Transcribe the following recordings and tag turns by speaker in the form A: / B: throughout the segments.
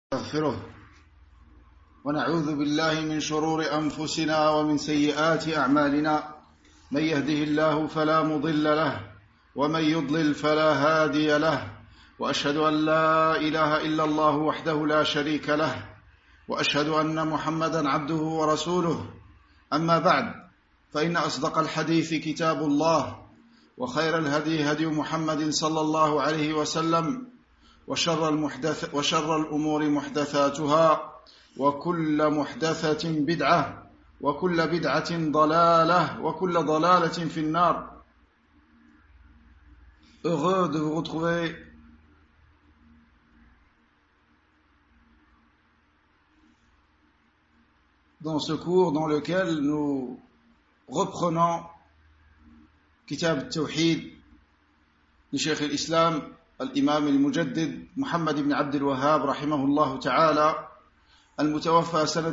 A: نستغفره ونعوذ بالله من شرور أنفسنا ومن سيئات أعمالنا من يهده الله فلا مضل له ومن يضلل فلا هادي له وأشهد أن لا إله إلا الله وحده لا شريك له وأشهد أن محمدا عبده ورسوله أما بعد فإن أصدق الحديث كتاب الله وخير الهدي هدي محمد صلى الله عليه وسلم وشر الأمور محدثاتها وكل محدثة بدعة وكل بدعة ضلالة وكل ضلالة في النار. Heureux de vous retrouver dans ce cours dans lequel nous reprenons Kitab al-Tawhid de Cheikh al-Islam الإمام المجدد محمد بن عبد الوهاب رحمه الله تعالى المتوفى سنة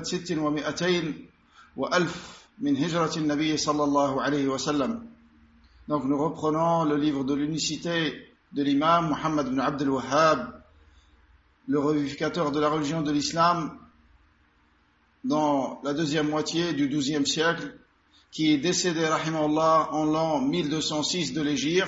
A: 600 من هجرة النبي صلى الله عليه وسلم. Donc nous reprenons le livre de l'unicité de l'imam Muhammad ibn Abd al-Wahhab, le revivificateur de la religion de l'islam, dans la deuxième moitié du XIIe siècle, qui est décédé rahimahullah en l'an 1206 de l'Hégire.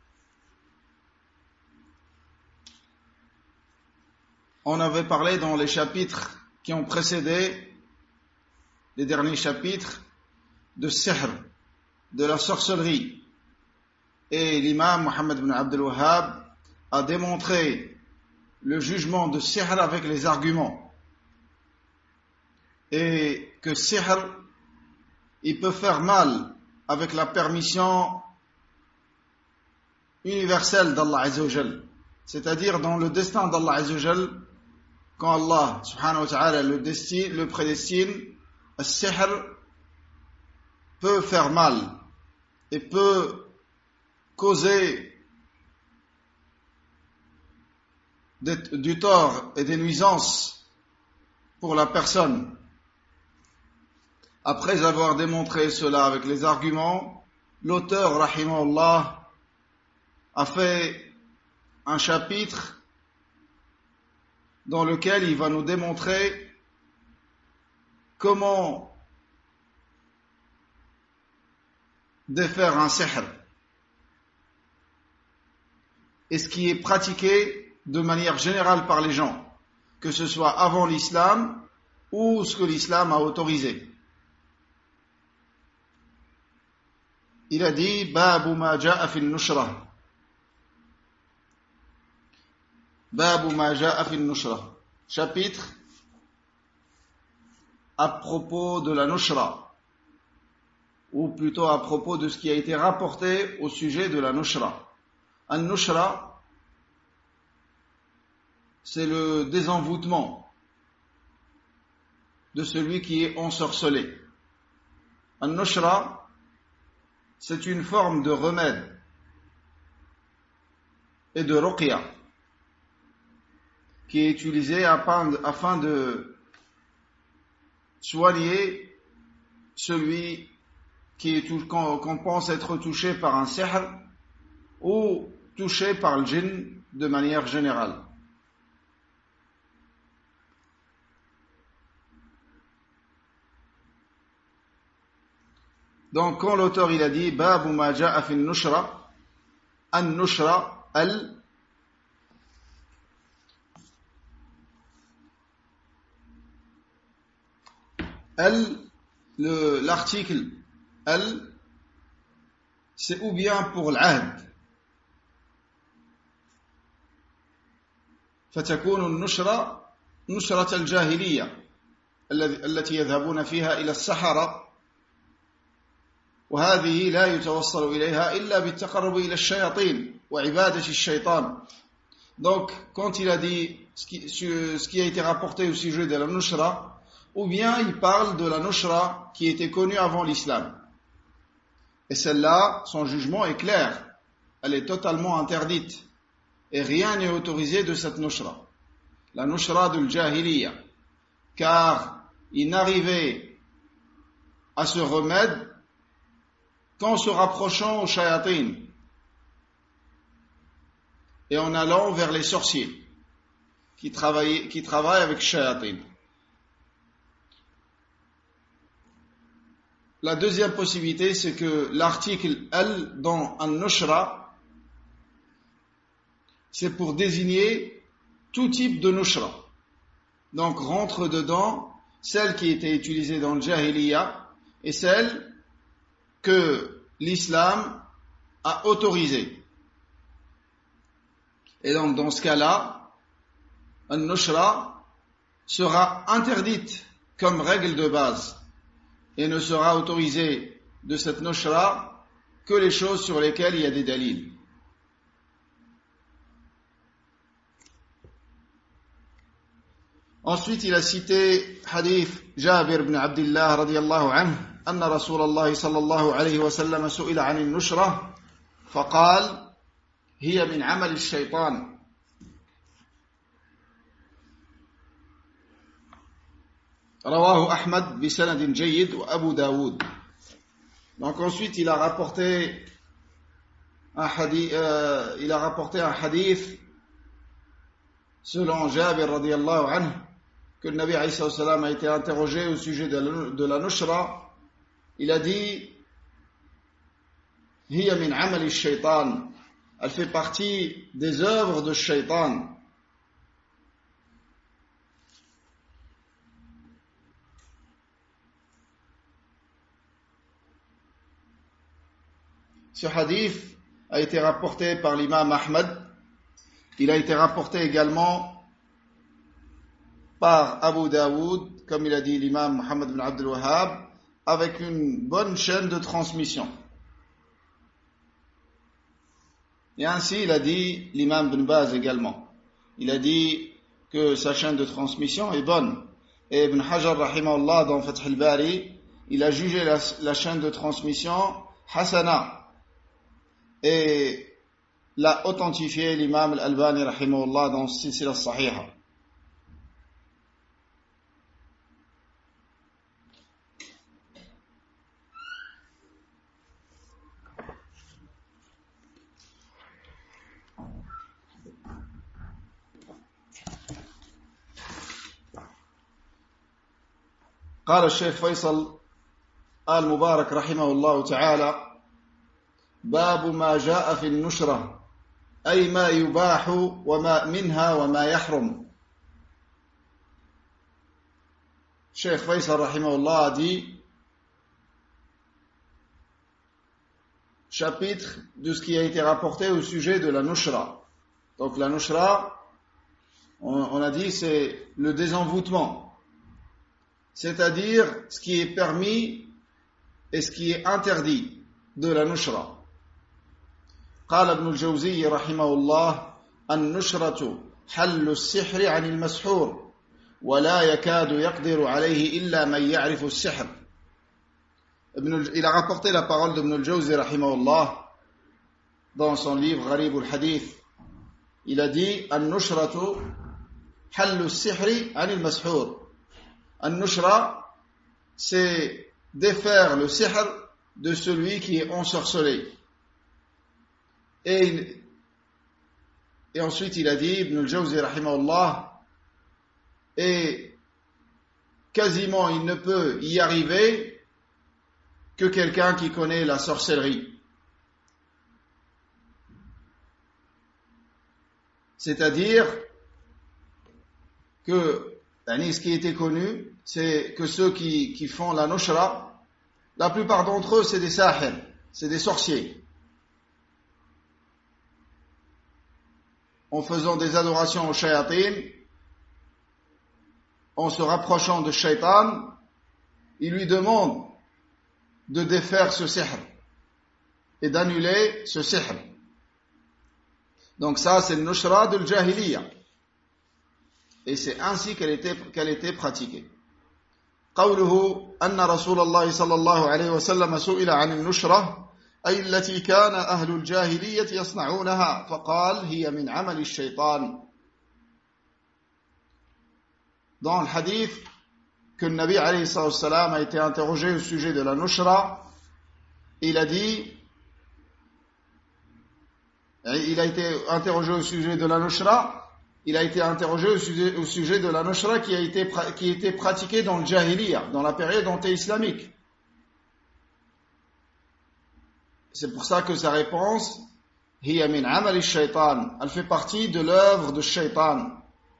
A: On avait parlé dans les chapitres qui ont précédé, les derniers chapitres, de sihr, de la sorcellerie. Et l'imam Muhammad ibn Abd al-Wahhab a démontré le jugement de sihr avec les arguments. Et que sihr, il peut faire mal avec la permission universelle d'Allah Azza wa Jal. C'est-à-dire dans le destin d'Allah Azza wa Jal, quand Allah subhanahu wa ta'ala le prédestine, le sihr peut faire mal et peut causer du tort et des nuisances pour la personne. Après avoir démontré cela avec les arguments, l'auteur rahimahullah a fait un chapitre dans lequel il va nous démontrer comment défaire un sihr et ce qui est pratiqué de manière générale par les gens, que ce soit avant l'islam ou ce que l'islam a autorisé. Il a dit Babu ma ja'a fi al-nushra. Babu ma ja'a fi al-nushra. Chapitre à propos de la nushra, ou plutôt à propos de ce qui a été rapporté au sujet de la nushra. Al-nushra, c'est le désenvoûtement de celui qui est ensorcelé. Al-nushra, c'est une forme de remède et de ruqya qui est utilisée afin de soigner celui qu'on pense être touché par un sihr ou touché par le djinn de manière générale. Donc quand l'auteur il a dit Babu ma ja'a fi an-nushra, an-nushra, l'article al, c'est ou bien pour l'ahd, فتكون النشرة نشرة الجاهلية التي يذهبون فيها إلى السحرة، وهذه لا يتوصل إليها إلا بالتقرب إلى الشياطين وعبادة الشيطان. Donc quand il a dit ce qui a été rapporté au sujet de la nushra, ou bien il parle de la nushra qui était connue avant l'islam. Et celle-là, son jugement est clair. Elle est totalement interdite. Et rien n'est autorisé de cette nushra. La nushra de l'jahiliya. Car il n'arrivait à ce remède qu'en se rapprochant aux shayatin et en allant vers les sorciers. qui travaillent avec shayatin. La deuxième possibilité, c'est que l'article al dans an-nushra, c'est pour désigner tout type de nushra. Donc rentre dedans celle qui était utilisée dans le jahiliya et celle que l'islam a autorisée. Et donc dans ce cas-là, an-nushra sera interdite comme règle de base et ne sera autorisée de cette nushra que les choses sur lesquelles il y a des dalils. Ensuite, il a cité hadith Jabir ibn Abdullah radiyallahu anhu أن رسول الله صلى الله عليه وسلم سئل عن النشرة فقال هي من عمل الشيطان. رواه أحمد بسند جيد وأبو داود. Donc ensuite, il a rapporté un hadith selon Jabir radiyallahu anhu que le Nabi alayhi salam a été interrogé au sujet de la nushra. Il a dit hiya min amali shaytan, elle fait partie des œuvres de shaytan. Ce hadith a été rapporté par l'imam Ahmad. Il a été rapporté également par Abu Daoud, comme il a dit l'imam Muhammad ibn Abdul Wahhab, avec une bonne chaîne de transmission. Et ainsi, il a dit l'imam Ibn Baz également. Il a dit que sa chaîne de transmission est bonne. Et Ibn Hajar, rahimahullah, dans Fath al-Bari, il a jugé la chaîne de transmission hasana. Et l'a authentifié l'imam al-Albani, rahimahullah, dans Silsila Sahiha. قال الشيخ فيصل آل مبارك رحمه الله تعالى باب ما جاء في النشرة أي ما يباح وما منها وما يحرم. Cheikh Faisal rahimahullah a dit chapitre de ce qui a été rapporté au sujet de la nushra. Donc la nushra, on a dit, c'est le désenvoûtement. C'est-à-dire ce qui est permis et ce qui est interdit de la nushra. قال ابن الجوزي رحمه الله النشرة حل السحر عن المسحور ولا يكاد يقدر عليه إلا من يعرف السحر. Il a rapporté la parole d'Ibn al-Jawzi rahimahullah dans son livre Gharib al-Hadith. Il a dit النشرة حل السحر عن المسحور. An-nushra, c'est défaire le sihr de celui qui est ensorcelé. Et ensuite il a dit, Ibn al-Jawzi rahimahullah, et quasiment il ne peut y arriver que quelqu'un qui connaît la sorcellerie. C'est-à-dire que ce qui était connu, c'est que ceux qui font la nushra, la plupart d'entre eux, c'est des sahir, c'est des sorciers. En faisant des adorations aux shayatin, en se rapprochant de shaitan, ils lui demandent de défaire ce sihr et d'annuler ce sihr. Donc ça, c'est le nushra de l'jahiliya. Et c'est ainsi qu'elle était pratiquée. قوله أن رسول الله صلى الله عليه وسلم سئل عن النشرة أي التي كان أهل الجاهلية يصنعونها فقال هي من عمل الشيطان. Dans le hadith que le Nabi alayhi salam a été interrogé au sujet de la nushra, il a été interrogé au sujet de la nushra il a été interrogé au sujet de la nushra qui était pratiquée dans le jahiliya, dans la période anté-islamique. C'est pour ça que sa réponse, hiya min amali shaytan, elle fait partie de l'œuvre de shaytan.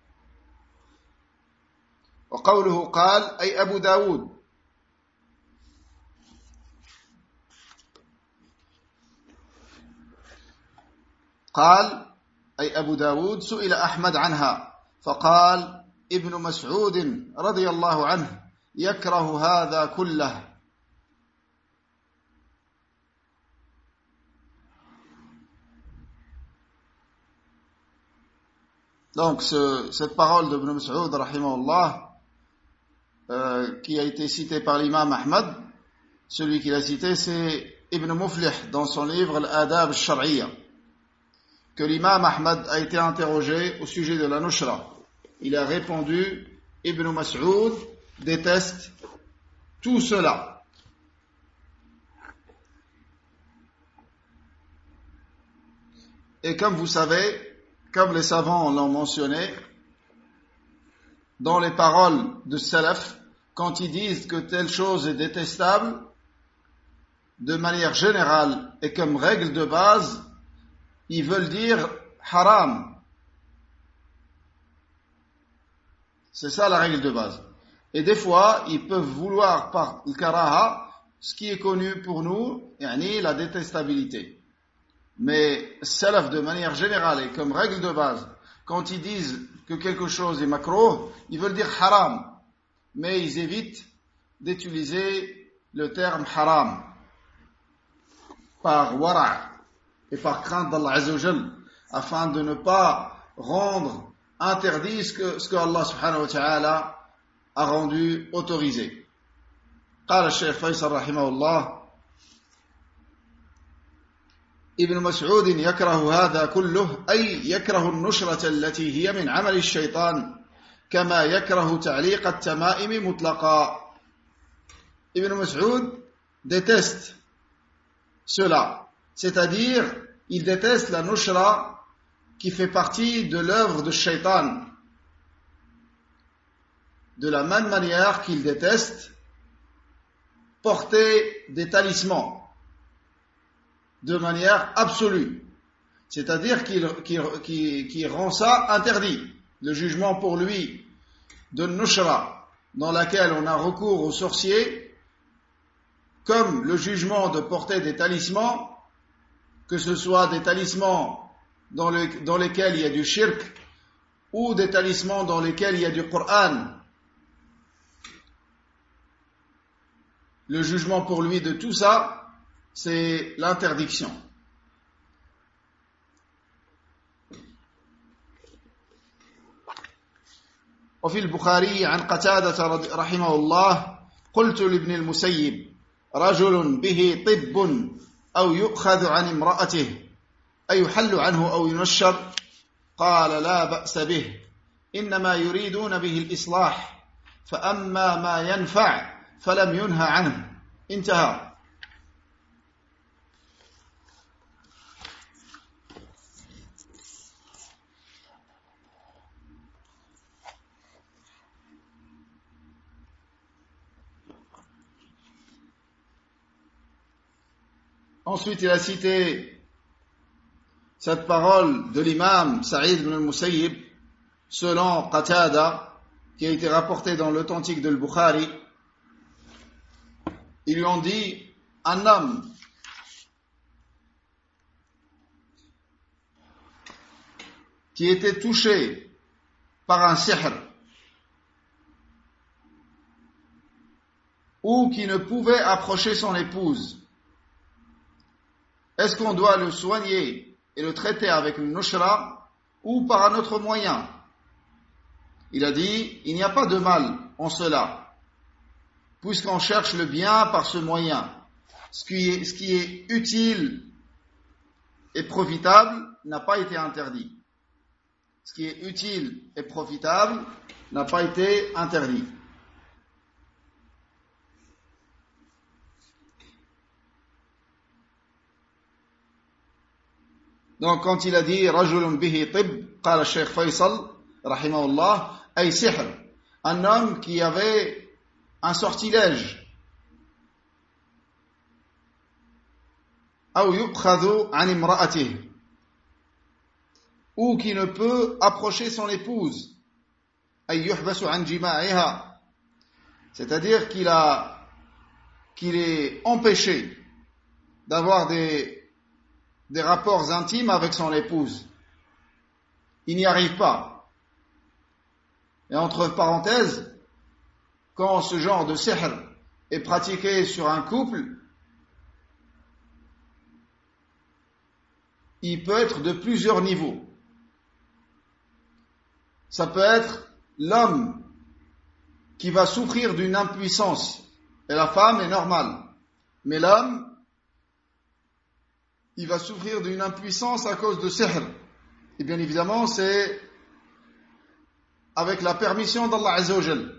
A: Wa qawluhu qal, ay Abu Daoud. قال أي أبو داود سئل أحمد عنها فقال ابن مسعود رضي الله عنه يكره هذا كله. Donc cette parole de Ibn Mas'ud rahimahullah qui a été citée par l'imam Ahmad, celui qui l'a cité c'est Ibn Muflih dans son livre Al-Adab al-Shar'iyya, que l'imam Ahmad a été interrogé au sujet de la nushra. Il a répondu, Ibn Mas'ud déteste tout cela. Et comme vous savez, comme les savants l'ont mentionné, dans les paroles de Salaf, quand ils disent que telle chose est détestable, de manière générale et comme règle de base, ils veulent dire haram. C'est ça la règle de base. Et des fois, ils peuvent vouloir par le karaha, ce qui est connu pour nous, yani la détestabilité. Mais salaf de manière générale et comme règle de base, quand ils disent que quelque chose est makruh, ils veulent dire haram. Mais ils évitent d'utiliser le terme haram par wara' et par crainte d'Allah Azza wa Jal, afin de ne pas rendre interdit ce que Allah subhanahu wa ta'ala a rendu autorisé. قال الشيخ فيصل رحمه الله ابن مسعود يكره هذا كله أي يكره النشرة التي هي من عمل الشيطان كما يكره تعليق التمائم مطلقا. Ibn Mas'ud déteste cela, c'est-à-dire il déteste la nushra qui fait partie de l'œuvre de shaitan, de la même manière qu'il déteste porter des talismans de manière absolue, c'est-à-dire qu'il rend ça interdit. Le jugement pour lui de nushra dans laquelle on a recours aux sorciers, comme le jugement de porter des talismans, que ce soit des talismans dans lesquels il y a du shirk ou des talismans dans lesquels il y a du Coran. Le jugement pour lui de tout ça, c'est l'interdiction. وفي البخاري عن قتادة رحمه الله قلت لابن المسيب رجل به طب أو يؤخذ عن امرأته أيحل عنه أو ينشر؟ قال لا بأس به إنما يريدون به الإصلاح فأما ما ينفع فلم ينهى عنه. انتهى. Ensuite, il a cité cette parole de l'imam Sa'id ibn al-Musayyib selon Qatada, qui a été rapportée dans l'authentique de al-Bukhari. Ils lui ont dit, un homme qui était touché par un sihr ou qui ne pouvait approcher son épouse, est-ce qu'on doit le soigner et le traiter avec une nushra ou par un autre moyen? Il a dit, il n'y a pas de mal en cela, puisqu'on cherche le bien par ce moyen. Ce qui est utile et profitable n'a pas été interdit. Ce qui est utile et profitable n'a pas été interdit. Donc quand il a dit رجل به طب قال الشيخ فيصل rahimahullah, ay sihr, un homme qui avait un sortilège. أو يؤخذ عن امرأته, ou qui ne peut approcher son épouse, أي يحبس عن جماعها, c'est-à-dire qu'il est empêché d'avoir des rapports intimes avec son épouse. Il n'y arrive pas. Et entre parenthèses, quand ce genre de sihr est pratiqué sur un couple, il peut être de plusieurs niveaux. Ça peut être l'homme qui va souffrir d'une impuissance, et la femme est normale. Mais l'homme, il va souffrir d'une impuissance à cause de sihr. Et bien évidemment, c'est avec la permission d'Allah Azza wa Jal.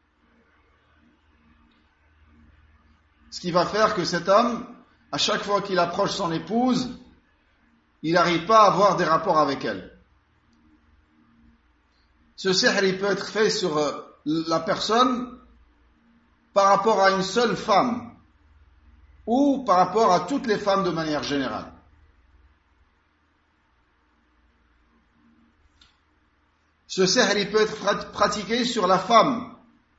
A: Ce qui va faire que cet homme, à chaque fois qu'il approche son épouse, il n'arrive pas à avoir des rapports avec elle. Ce sihr, il peut être fait sur la personne par rapport à une seule femme ou par rapport à toutes les femmes de manière générale. Ce sihr, il peut être pratiqué sur la femme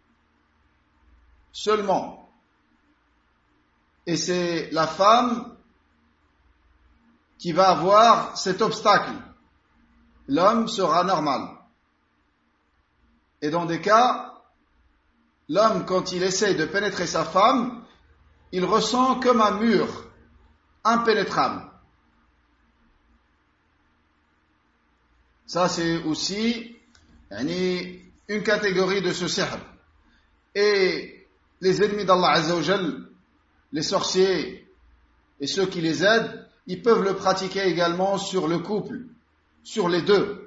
A: seulement. Et c'est la femme qui va avoir cet obstacle. L'homme sera normal. Et dans des cas, l'homme, quand il essaye de pénétrer sa femme, il ressent comme un mur impénétrable. Ça, c'est aussi une catégorie de ce sihr. Et les ennemis d'Allah Azza wa Jal, les sorciers et ceux qui les aident, ils peuvent le pratiquer également sur le couple, sur les deux.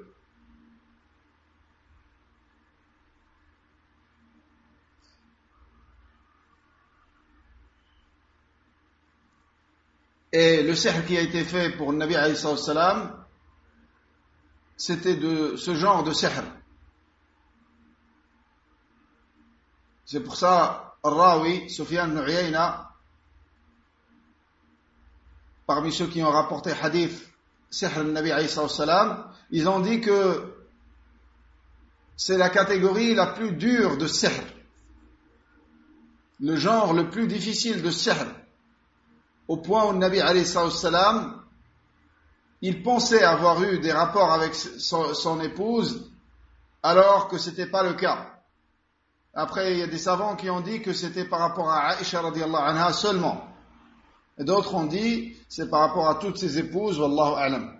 A: Et le sihr qui a été fait pour le Nabi alayhi salam, c'était de ce genre de sihr. C'est pour ça, Al-Rawi, Sufyan ibn Uyayna, parmi ceux qui ont rapporté hadith sihr al-Nabi alayhi salam, ils ont dit que c'est la catégorie la plus dure de sihr, le genre le plus difficile de sihr, au point où le Nabi alayhi salam, il pensait avoir eu des rapports avec son épouse alors que c'était pas le cas. Après, il y a des savants qui ont dit que c'était par rapport à Aïcha radiyallahu anha seulement. Et d'autres ont dit c'est par rapport à toutes ses épouses, wallahu a'lam.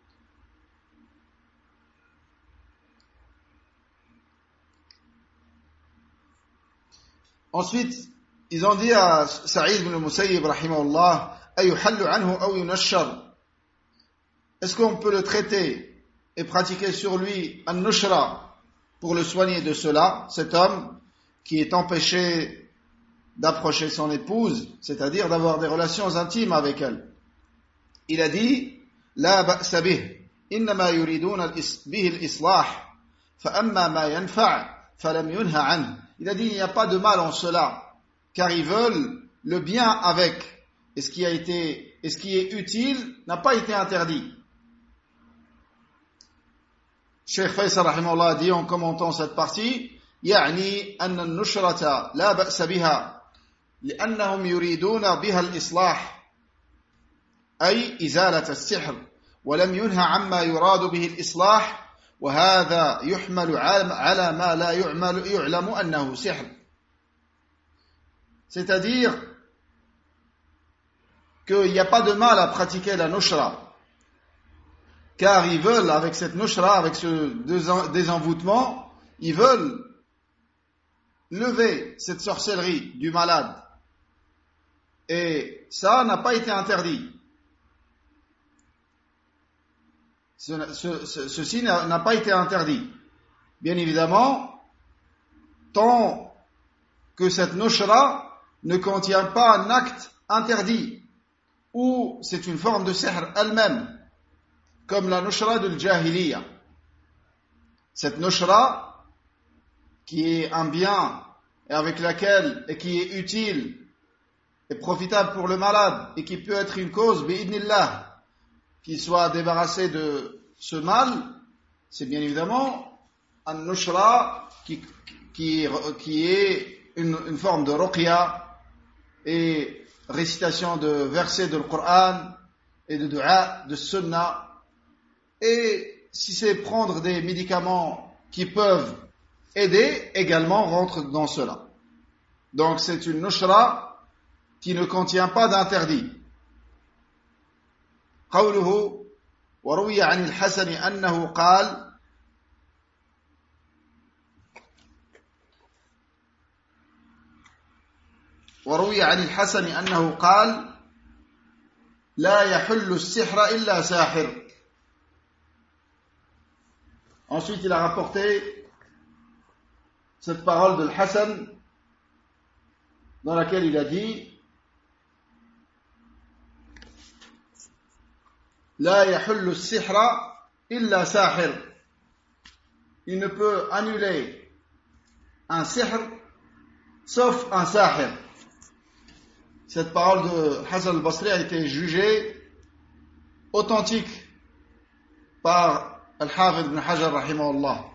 A: Ensuite, ils ont dit à Sa'id ibn al-Musayyib rahimahullah, ayuhallu anhu aw yunashshar. Est-ce qu'on peut le traiter et pratiquer sur lui an-nushra pour le soigner de cela, cet homme qui est empêché d'approcher son épouse, c'est-à-dire d'avoir des relations intimes avec elle? Il a dit la ba'sa bih, innama yuriduna bihi al-islah, fa amma ma yanfa' falam yunha anhu. Il a dit il n'y a pas de mal en cela, car ils veulent le bien avec, et ce qui est utile n'a pas été interdit. Cheikh Faisal rahimahullah a dit en commentant cette partie, يعني أن النشرة لا بأس بها لأنهم يريدون بها الإصلاح أي إزالة السحر ولم ينهى عما يراد به الإصلاح وهذا يحمل على ما لا يعلم أنه سحر. C'est-à-dire qu'il n'y a pas de mal à pratiquer la nushra, car ils veulent, avec cette nushra, avec ce désenvoûtement, ils veulent lever cette sorcellerie du malade. Et ça n'a pas été interdit. Ceci n'a pas été interdit. Bien évidemment, tant que cette nushra ne contient pas un acte interdit, ou c'est une forme de sihr elle-même, comme la nushra de l'jahiliya. Cette nushra, qui est un bien et avec laquelle, et qui est utile et profitable pour le malade et qui peut être une cause, bi'idnillah, qu'il soit débarrassé de ce mal, c'est bien évidemment un nushra qui est une forme de ruqya et récitation de versets de Coran et de dua, de sunnah. Et si c'est prendre des médicaments qui peuvent aider, également rentre dans cela. Donc c'est une nushra qui ne contient pas d'interdit. قوله وروي عن الحسن أنه قال وروي عن الحسن أنه قال لا يحل السحر إلا ساحر. Ensuite, il a rapporté cette parole de Hassan dans laquelle il a dit لا يحل السحر إلا ساحر. Il ne peut annuler un sihr sauf un sahir. Cette parole de Hassan al-Basri a été jugée authentique par Al-Hafidh ibn Hajar rahimahullah.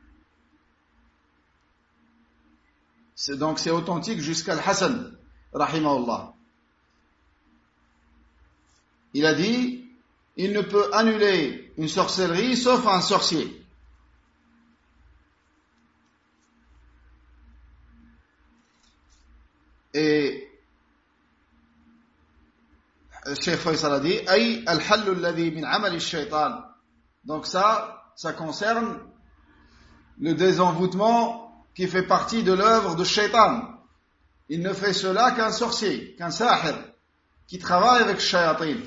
A: Donc c'est authentique jusqu'à Al-Hassan rahimahullah. Il a dit il ne peut annuler une sorcellerie sauf un sorcier. Et Cheikh Faisal a dit ay al-hallu alladhi min amal ash-shaytan. Donc ça concerne le désenvoûtement qui fait partie de l'œuvre de Shaitan. Il ne fait cela qu'un sorcier, qu'un sahir, qui travaille avec shayatin.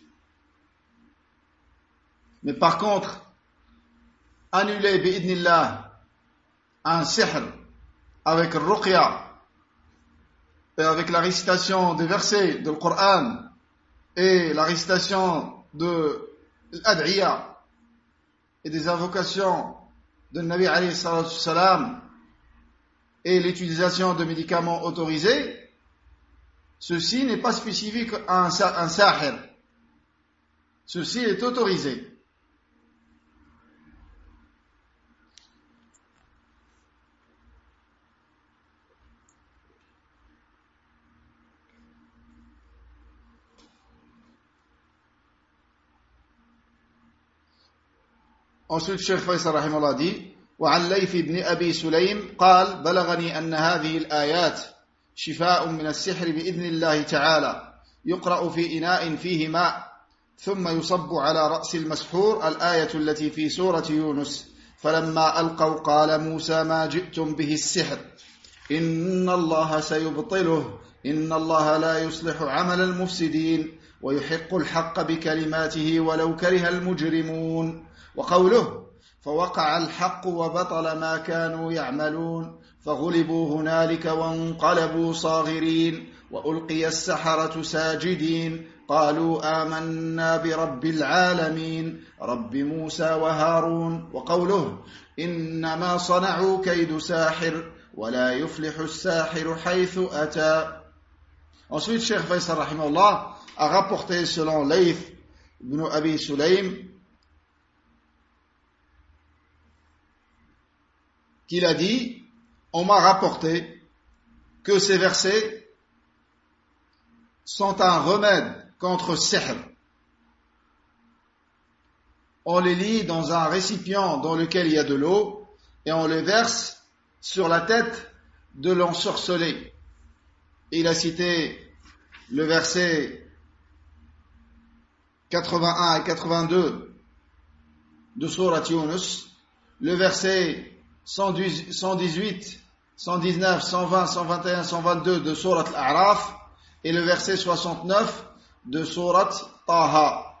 A: Mais par contre, annuler bi'idnillah un sihr avec le ruqya et avec la récitation des versets du Coran et la récitation de l'ad'iya et des invocations de Nabi alayhi salatu salam et l'utilisation de médicaments autorisés, ceci n'est pas spécifique à un sahir. Ceci est autorisé. Ensuite, Cheikh Faisal rahimahullah dit وعن ليث بن أبي سليم قال بلغني أن هذه الآيات شفاء من السحر بإذن الله تعالى يقرأ في إناء فيه ماء ثم يصب على رأس المسحور الآية التي في سورة يونس فلما ألقوا قال موسى ما جئتم به السحر إن الله سيبطله إن الله لا يصلح عمل المفسدين ويحق الحق بكلماته ولو كره المجرمون. وقوله فوقع الحق وبطل ما كانوا يعملون فغلبوا هنالك وانقلبوا صاغرين وألقي السحرة ساجدين قالوا آمنا برب العالمين رب موسى وهارون. وقوله إنما صنعوا كيد ساحر ولا يفلح الساحر حيث أتى. Ensuite, Cheikh Faisal rahimahullah a rapporté selon Layth ibn Abi Sulaym qu'il a dit, on m'a rapporté que ces versets sont un remède contre sihr. On les lit dans un récipient dans lequel il y a de l'eau et on les verse sur la tête de l'ensorcelé. Il a cité le verset 81 et 82 de Surat Yunus, le verset 118, 119, 120, 121, 122 de Surat Al-A'raf et le verset 69 de Surat Taha.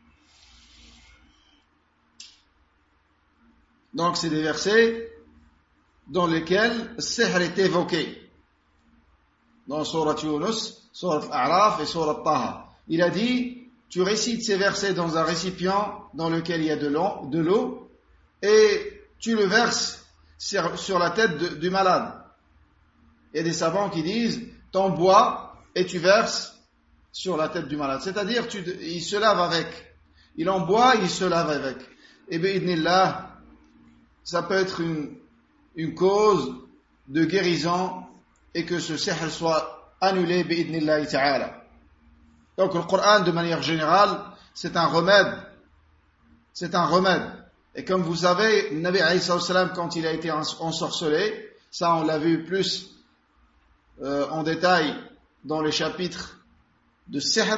A: Donc c'est des versets dans lesquels le sihr est évoqué. Dans Surat Yunus, Surat Al-A'raf et Surat Taha. Il a dit, tu récites ces versets dans un récipient dans lequel il y a de l'eau et tu le verses sur la tête du malade. Il y a des savants qui disent, t'en bois et tu verses sur la tête du malade. C'est-à-dire, il se lave avec. Il en boit, il se lave avec. Et bi'idnillah, ça peut être une cause de guérison et que ce sihr soit annulé bi'idnillah ta'ala. Donc le Coran, de manière générale, c'est un remède. C'est un remède. Et comme vous savez, le Nabi alayhi salam, quand il a été ensorcelé, ça on l'a vu plus en détail dans les chapitres de sihr.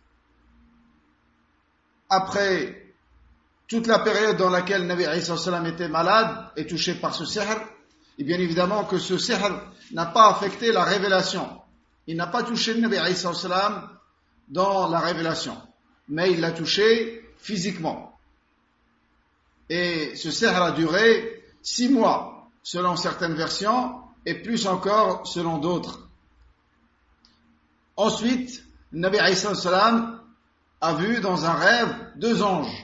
A: Après toute la période dans laquelle le Nabi alayhi salam était malade et touché par ce sihr, et bien évidemment que ce sihr n'a pas affecté la révélation. Il n'a pas touché le Nabi alayhi salam dans la révélation, mais il l'a touché physiquement. Et ce sihr a duré 6 mois, selon certaines versions, et plus encore selon d'autres. Ensuite, le Nabi alayhi salam a vu dans un rêve 2 anges.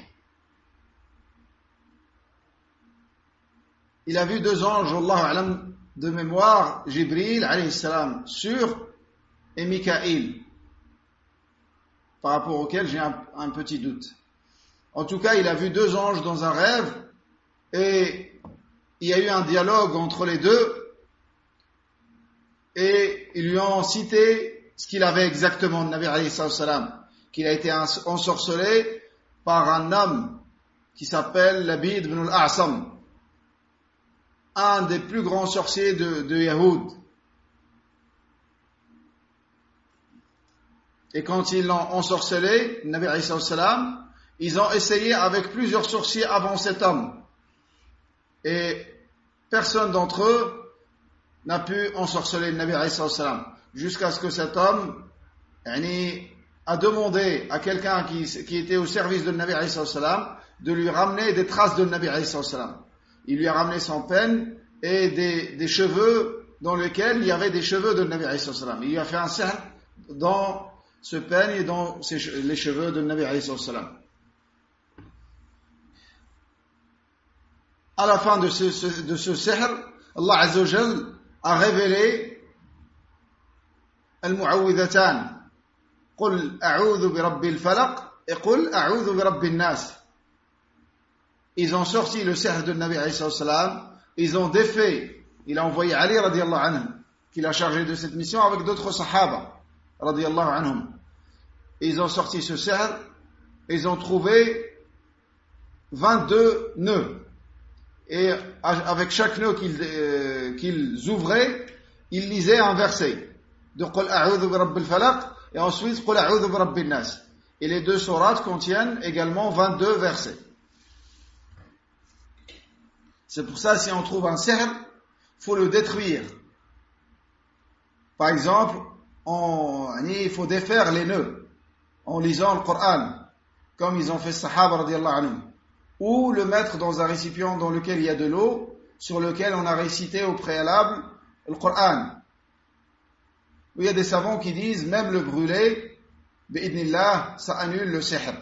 A: Il a vu 2 anges, Allahu a'lam, de mémoire, Jibril alayhi salam, sur et Mikaïl, par rapport auquel j'ai un petit doute. En tout cas, il a vu 2 anges dans un rêve et il y a eu un dialogue entre les deux et ils lui ont cité ce qu'il avait exactement, le Nabi alayhi salam, qu'il a été ensorcelé par un homme qui s'appelle Labid ibn al-A'sam, un des plus grands sorciers de Yahoud. Et quand ils l'ont ensorcelé, le Nabi alayhi salam, ils ont essayé avec plusieurs sorciers avant cet homme. Et personne d'entre eux n'a pu ensorceler le Nabi alayhi salam. Jusqu'à ce que cet homme a demandé à quelqu'un qui était au service de Nabi alayhi salam de lui ramener des traces de Nabi alayhi salam. Il lui a ramené son peigne et des cheveux dans lesquels il y avait des cheveux de Nabi alayhi salam. Il lui a fait un sihr dans ce peigne et dans les cheveux de Nabi alayhi salam. À la fin de ce sihr, Allah Azza wa Jal a révélé al-mu'awwidhatan. Qul a'udhu bi rabbil falaq et qul a'udhu bi rabbin nas. Ils ont sorti le sihr de Nabi alayhi salam, ils ont défait, il a envoyé Ali radiyallahu anhu, qui l'a chargé de cette mission avec d'autres sahaba radiyallahu anhum. Ils ont sorti ce sihr, ils ont trouvé 22 nœuds. Et avec chaque nœud qu'ils ouvraient, ils lisaient un verset de Qul a'udhu bi rabbil falaq et ensuite Qul a'udhu bi rabbin nas. Et les 2 sourates contiennent également 22 versets. C'est pour ça, si on trouve un sihr, faut le détruire. Par exemple, il faut défaire les nœuds en lisant le Coran, comme ils ont fait Sahaba radiyallahu anhum, ou le mettre dans un récipient dans lequel il y a de l'eau, sur lequel on a récité au préalable le Coran. Il y a des savants qui disent même le brûler, bi'idnillah, ça annule le sihr.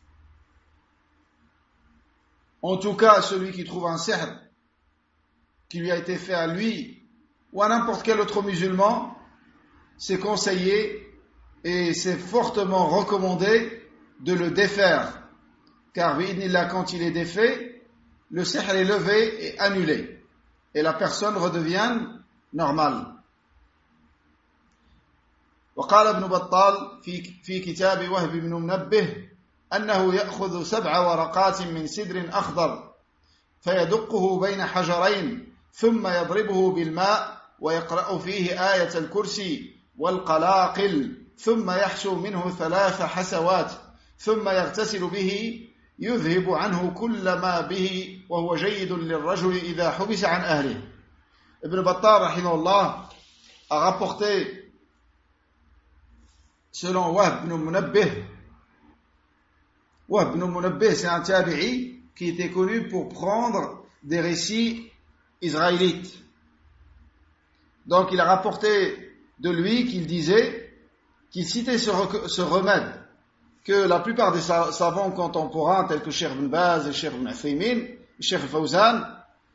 A: En tout cas, celui qui trouve un sihr qui lui a été fait à lui ou à n'importe quel autre musulman, c'est conseillé et c'est fortement recommandé de le défaire. Car bi'idnillah, quand il est défait, le sihr est levé et annulé et la personne redevient normale. وقال ابن بطال في كتاب وهب بن منبه أنه يأخذ 7 ورقات من سدر أخضر فيدقه بين حجرين ثم يضربه بالماء ويقرأ فيه آية الكرسي والقلاقل ثم يحسو منه 3 حسوات ثم يغتسل به يذهب عنه كل ما به وهو جيد للرجل إذا حبس عن أهله. Ibn Battal rahimahullah a rapporté, selon Wahb ibn Munabbih, Wahb ibn Munabbih, c'est un tabi'i qui était connu pour prendre des récits israélites. Donc il a rapporté de lui qu'il citait ce remède que la plupart des savants contemporains tels que Cheikh Ibn Baz et Cheikh Ibn Uthaymin, Cheikh Fawzan,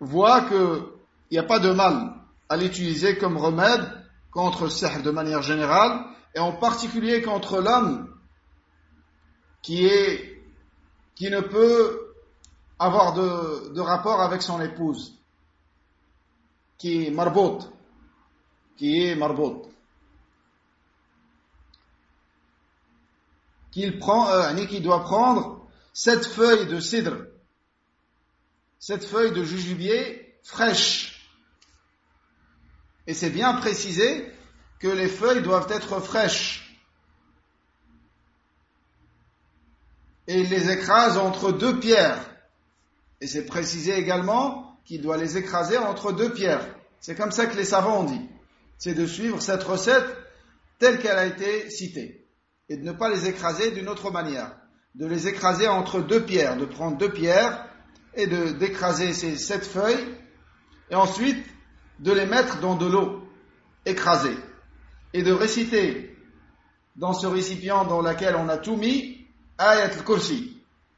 A: voit qu'il n'y a pas de mal à l'utiliser comme remède contre le sihr de manière générale, et en particulier contre l'homme qui ne peut avoir de rapport avec son épouse, qui est marbout, qu'il doit prendre 7 feuilles de cidre, 7 feuilles de jujubier fraîches. Et c'est bien précisé que les feuilles doivent être fraîches. Et il les écrase entre 2 pierres. Et c'est précisé également qu'il doit les écraser entre 2 pierres. C'est comme ça que les savants ont dit. C'est de suivre cette recette telle qu'elle a été citée. Et de ne pas les écraser d'une autre manière. De les écraser entre 2 pierres. De prendre 2 pierres et d'écraser ces 7 feuilles. Et ensuite, de les mettre dans de l'eau écrasée. Et de réciter dans ce récipient dans lequel on a tout mis, Ayat al-Kursi.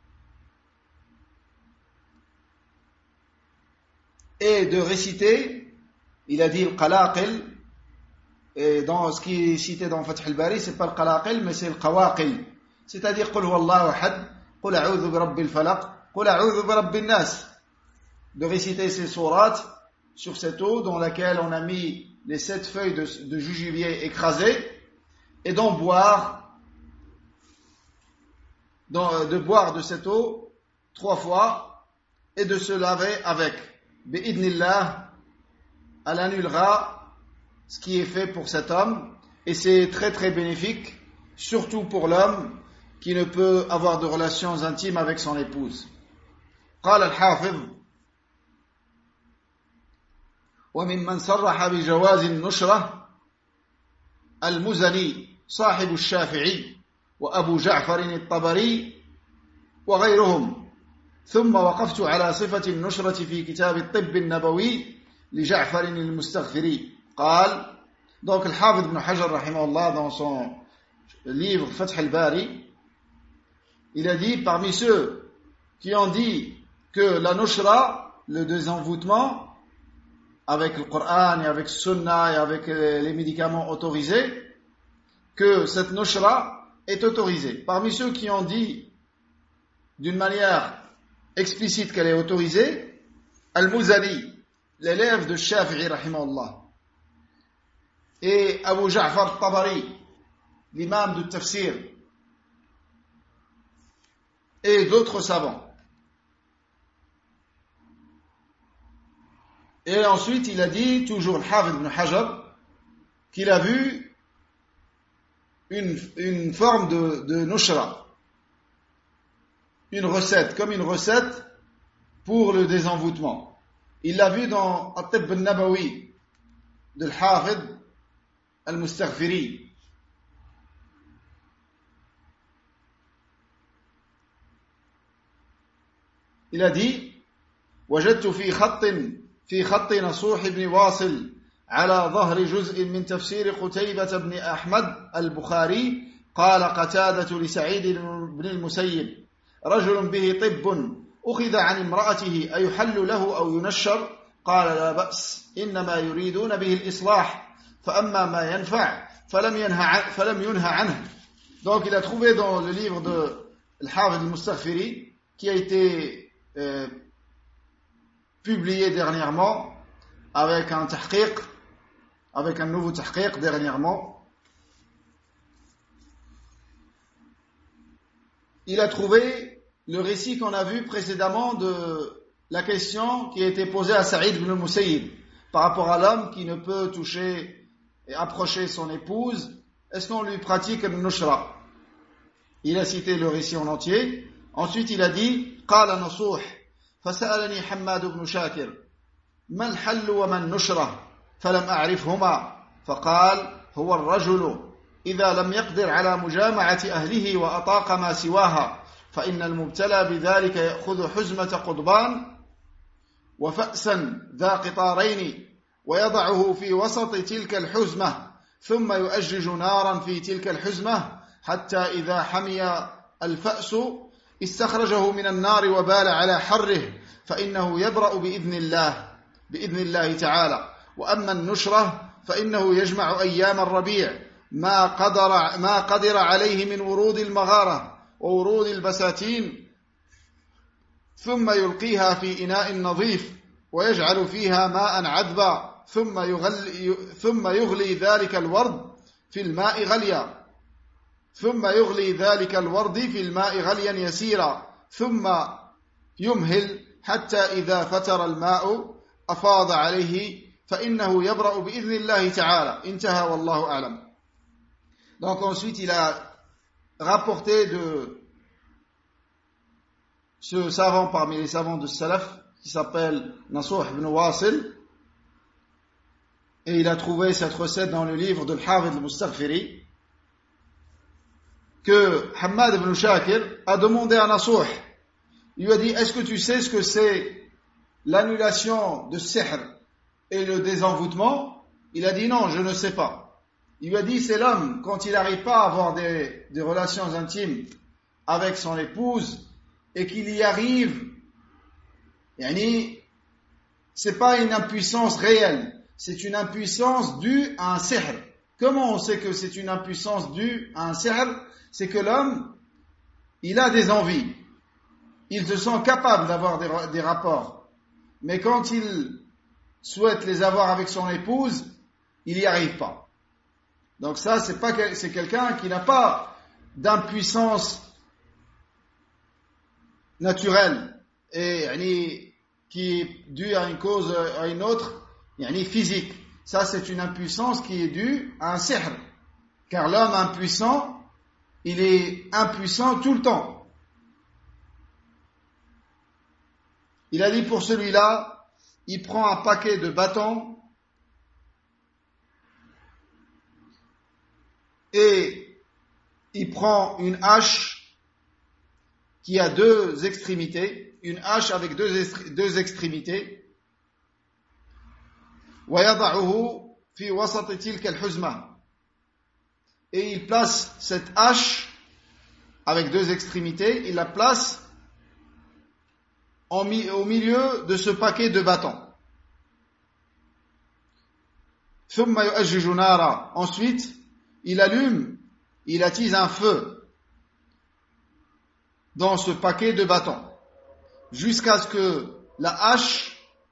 A: Et de réciter, il a dit le qalaqil, et dans ce qui est cité dans Fath al-Bari, c'est pas le qalaqil, mais c'est le qawaqil. C'est-à-dire, Qul huwallahu ahad, Qul a'udhu bi rabbil falaq, Qul a'udhu bi rabbin nas. De réciter ces sourates sur cette eau dans laquelle on a mis les 7 feuilles de jujubier écrasées, et d'en boire, de boire de cette eau 3 fois, et de se laver avec. Bi'idnillah, elle annulera ce qui est fait pour cet homme, et c'est très très bénéfique, surtout pour l'homme qui ne peut avoir de relations intimes avec son épouse. قال الحافظ وممن صرح بجواز النشرة المزني صاحب الشافعي وأبو جعفر الطبري وغيرهم ثم وقفت على صفة النشرة في كتاب الطب النبوي لجعفر المستغفري قال donc الحافظ بن حجر رحمه الله dans son livre Fath al-Bari il a dit parmi ceux qui ont dit que la nushra, le désenvoûtement avec le Coran et avec Sunna et avec les médicaments autorisés, que cette nushra est autorisée. Parmi ceux qui ont dit d'une manière explicite qu'elle est autorisée, Al-Muzani, l'élève de Shafi'i rahimahullah, et Abu Ja'far Tabari, l'imam du tafsir, et d'autres savants. Et ensuite, il a dit, toujours le Hafid ibn Hajar, qu'il a vu une forme de nushra, une recette, comme une recette pour le désenvoûtement. Il l'a vu dans At-Tibb al-Nabawi de l'Hafid al-Mustaghfiri. Il a dit, وجدت في خط نصوح بن واصل على ظهر جزء من تفسير قتيبة بن أحمد البخاري قال قتادة لسعيد بن المسيب رجل به طب أخذ عن امرأته أيحل له أو ينشر قال لا بأس إنما يريدون به الإصلاح فأما ما ينفع فلم ينهى عنه. Donc il a trouvé dans le livre de Al-Hafid al-Mustaghfiri qui a été publié dernièrement avec un tahqiq, avec un nouveau tahqiq dernièrement. Il a trouvé le récit qu'on a vu précédemment de la question qui a été posée à Saïd ibn Musayyib par rapport à l'homme qui ne peut toucher et approcher son épouse. Est-ce qu'on lui pratique le nushra? Il a cité le récit en entier. Ensuite il a dit قال نصوح فسألني حماد بن شاكر ما الحل وما النشرة فلم أعرفهما فقال هو الرجل إذا لم يقدر على مجامعة أهله وأطاق ما سواها فإن المبتلى بذلك يأخذ حزمة قضبان وفأسا ذا قطارين ويضعه في وسط تلك الحزمة ثم يؤجج نارا في تلك الحزمة حتى إذا حمي الفأس استخرجه من النار وبال على حره فإنه يبرأ بإذن الله تعالى. وأما النشرة فإنه يجمع أيام الربيع ما قدر عليه من ورود المغارة وورود البساتين ثم يلقيها في إناء نظيف ويجعل فيها ماء عذبا ثم يغلي ذلك الورد في الماء غليا يسيرا ثم يمهل حتى إذا فتر الماء أفاض عليه فإنه يبرأ بإذن الله تعالى. انتهى والله أعلم. Donc ensuite il a rapporté de ce savant parmi les savants de Salaf qui s'appelle Nasuh ibn Wasil, et il a trouvé cette recette dans le livre de Al-Hafidh al-Mustaghfiri, que Hammad ibn Shakir a demandé à Nasuh. Il lui a dit: est-ce que tu sais ce que c'est l'annulation de sihr et le désenvoûtement? Il a dit: non, je ne sais pas. Il lui a dit: c'est l'homme, quand il n'arrive pas à avoir des relations intimes avec son épouse et qu'il y arrive, c'est pas une impuissance réelle, c'est une impuissance due à un sihr. Comment on sait que c'est une impuissance due à un sihr? C'est que l'homme, il a des envies, il se sent capable d'avoir des rapports, mais quand il souhaite les avoir avec son épouse, il n'y arrive pas. Donc ça, c'est quelqu'un qui n'a pas d'impuissance naturelle et qui est due à une cause à une autre, physique. Ça, c'est une impuissance qui est due à un sihr. Car l'homme impuissant, il est impuissant tout le temps. Il a dit pour celui-là, il prend un paquet de bâtons et il prend une hache qui a deux extrémités, une hache avec deux extrémités, وَيَضَعُهُ فِي وَسَطِ تِلْكَ الْحُزْمَةِ, et il place cette hache avec deux extrémités, il la place au milieu de ce paquet de bâtons. ثُمَّ يُؤَجِّجُ نَارًا, ensuite il attise un feu dans ce paquet de bâtons jusqu'à ce que la hache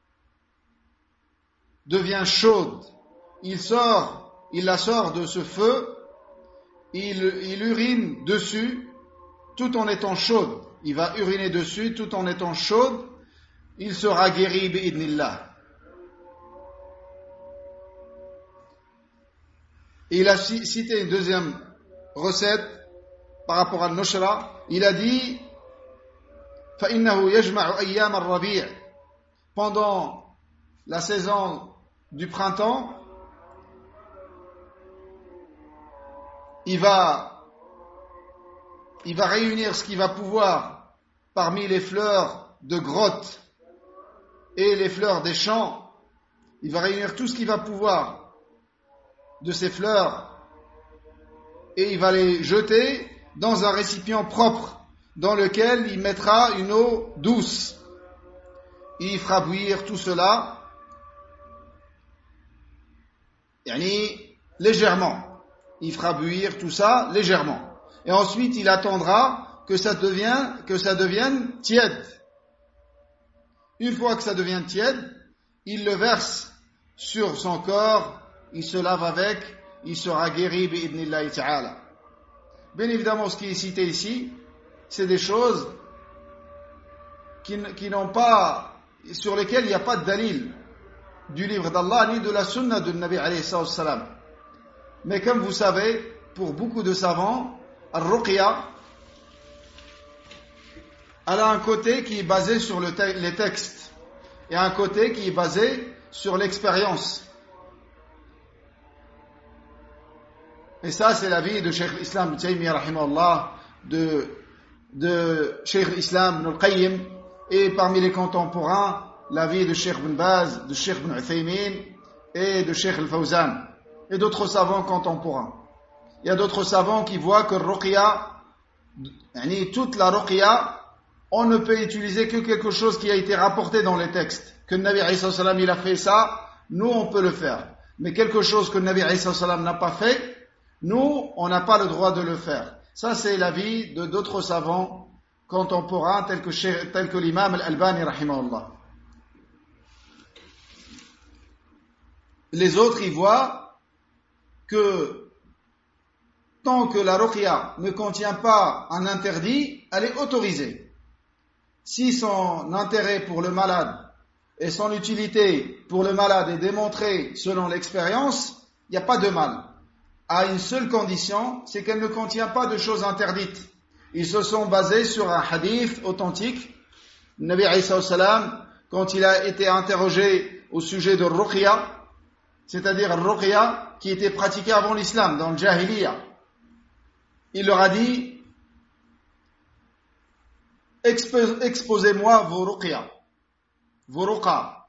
A: devient chaude. Il la sort de ce feu, il urine dessus tout en étant chaude. Il va uriner dessus tout en étant chaude. Il sera guéri bi'idnillah. Et il a cité une deuxième recette par rapport à Nushra. Il a dit: فَإِنَّهُ يَجْمَعُ أَيَّامَ الرَّبِيعِ, pendant la saison du printemps, il va réunir ce qu'il va pouvoir parmi les fleurs de grotte et les fleurs des champs. Il va réunir tout ce qu'il va pouvoir de ces fleurs et il va les jeter dans un récipient propre dans lequel il mettra une eau douce. Il fera bouillir tout cela légèrement. Il fera bouillir tout ça légèrement. Et ensuite, il attendra que ça devienne tiède. Une fois que ça devient tiède, il le verse sur son corps, il se lave avec, il sera guéri bi'idnillahi ta'ala. Bien évidemment, ce qui est cité ici, c'est des choses qui n'ont pas, sur lesquelles il n'y a pas de dalil du livre d'Allah ni de la sunna de Nabi alayhi salam. Mais comme vous savez, pour beaucoup de savants, Al-Ruqya, elle a un côté qui est basé sur les textes et un côté qui est basé sur l'expérience. Et ça, c'est l'avis de Cheikh l'Islam Ibn Taymiyyah rahimahullah, de Cheikh l'Islam Ibn al-Qayyim, et parmi les contemporains, l'avis de Cheikh Ibn Baz, de Cheikh Ibn Uthaymin et de Cheikh al-Fawzan et d'autres savants contemporains. Il y a d'autres savants qui voient que le ruqya, toute la ruqya, on ne peut utiliser que quelque chose qui a été rapporté dans les textes. Que le Nabi alayhi salam il a fait ça, nous on peut le faire. Mais quelque chose que le Nabi alayhi salam n'a pas fait, nous on n'a pas le droit de le faire. Ça c'est l'avis de d'autres savants contemporains tels que l'imam al-Albani rahimahullah. Les autres ils voient que tant que la ruqya ne contient pas un interdit, elle est autorisée. Si son intérêt pour le malade et son utilité pour le malade est démontrée selon l'expérience, il n'y a pas de mal. À une seule condition, c'est qu'elle ne contient pas de choses interdites. Ils se sont basés sur un hadith authentique. Le Nabi alayhi salam, quand il a été interrogé au sujet de ruqya, c'est-à-dire ruqya qui était pratiquée avant l'islam, dans le jahiliya, il leur a dit: exposez-moi vos ruqya, vos ruqa.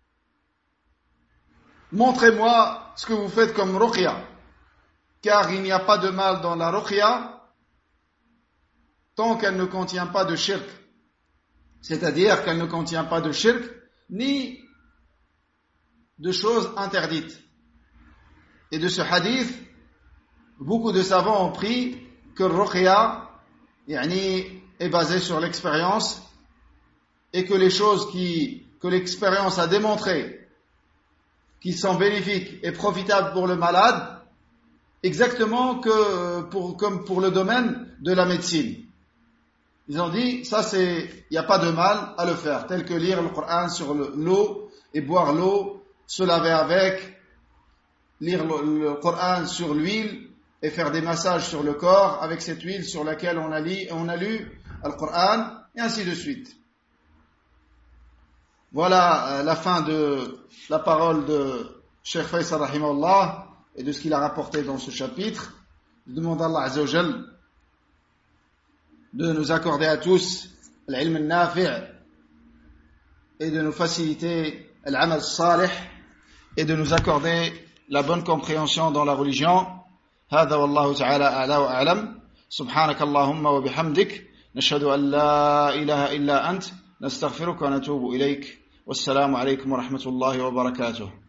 A: Montrez-moi ce que vous faites comme ruqya, car il n'y a pas de mal dans la ruqya tant qu'elle ne contient pas de shirk, c'est-à-dire qu'elle ne contient pas de shirk ni de choses interdites. Et de ce hadith, beaucoup de savants ont pris que le ruqya est basé sur l'expérience et que les choses que l'expérience a démontrées qui sont bénéfiques et profitables pour le malade, exactement comme pour le domaine de la médecine. Ils ont dit, ça il n'y a pas de mal à le faire, tel que lire le Coran sur l'eau et boire l'eau, se laver avec, lire le Coran sur l'huile et faire des massages sur le corps avec cette huile sur laquelle on a lu le Coran, et ainsi de suite. Voilà la fin de la parole de Cheikh Faisal rahimahullah et de ce qu'il a rapporté dans ce chapitre. Je demande à Allah Azza wa Jal de nous accorder à tous l'ilm al-nafi' et de nous faciliter l'amal salih et de nous accorder la bonne compréhension dans la religion. هذا والله تعالى أعلى وأعلم. سبحانك اللهم وبحمدك نشهد أن لا إله إلا أنت نستغفرك ونتوب إليك. والسلام عليكم ورحمة الله وبركاته.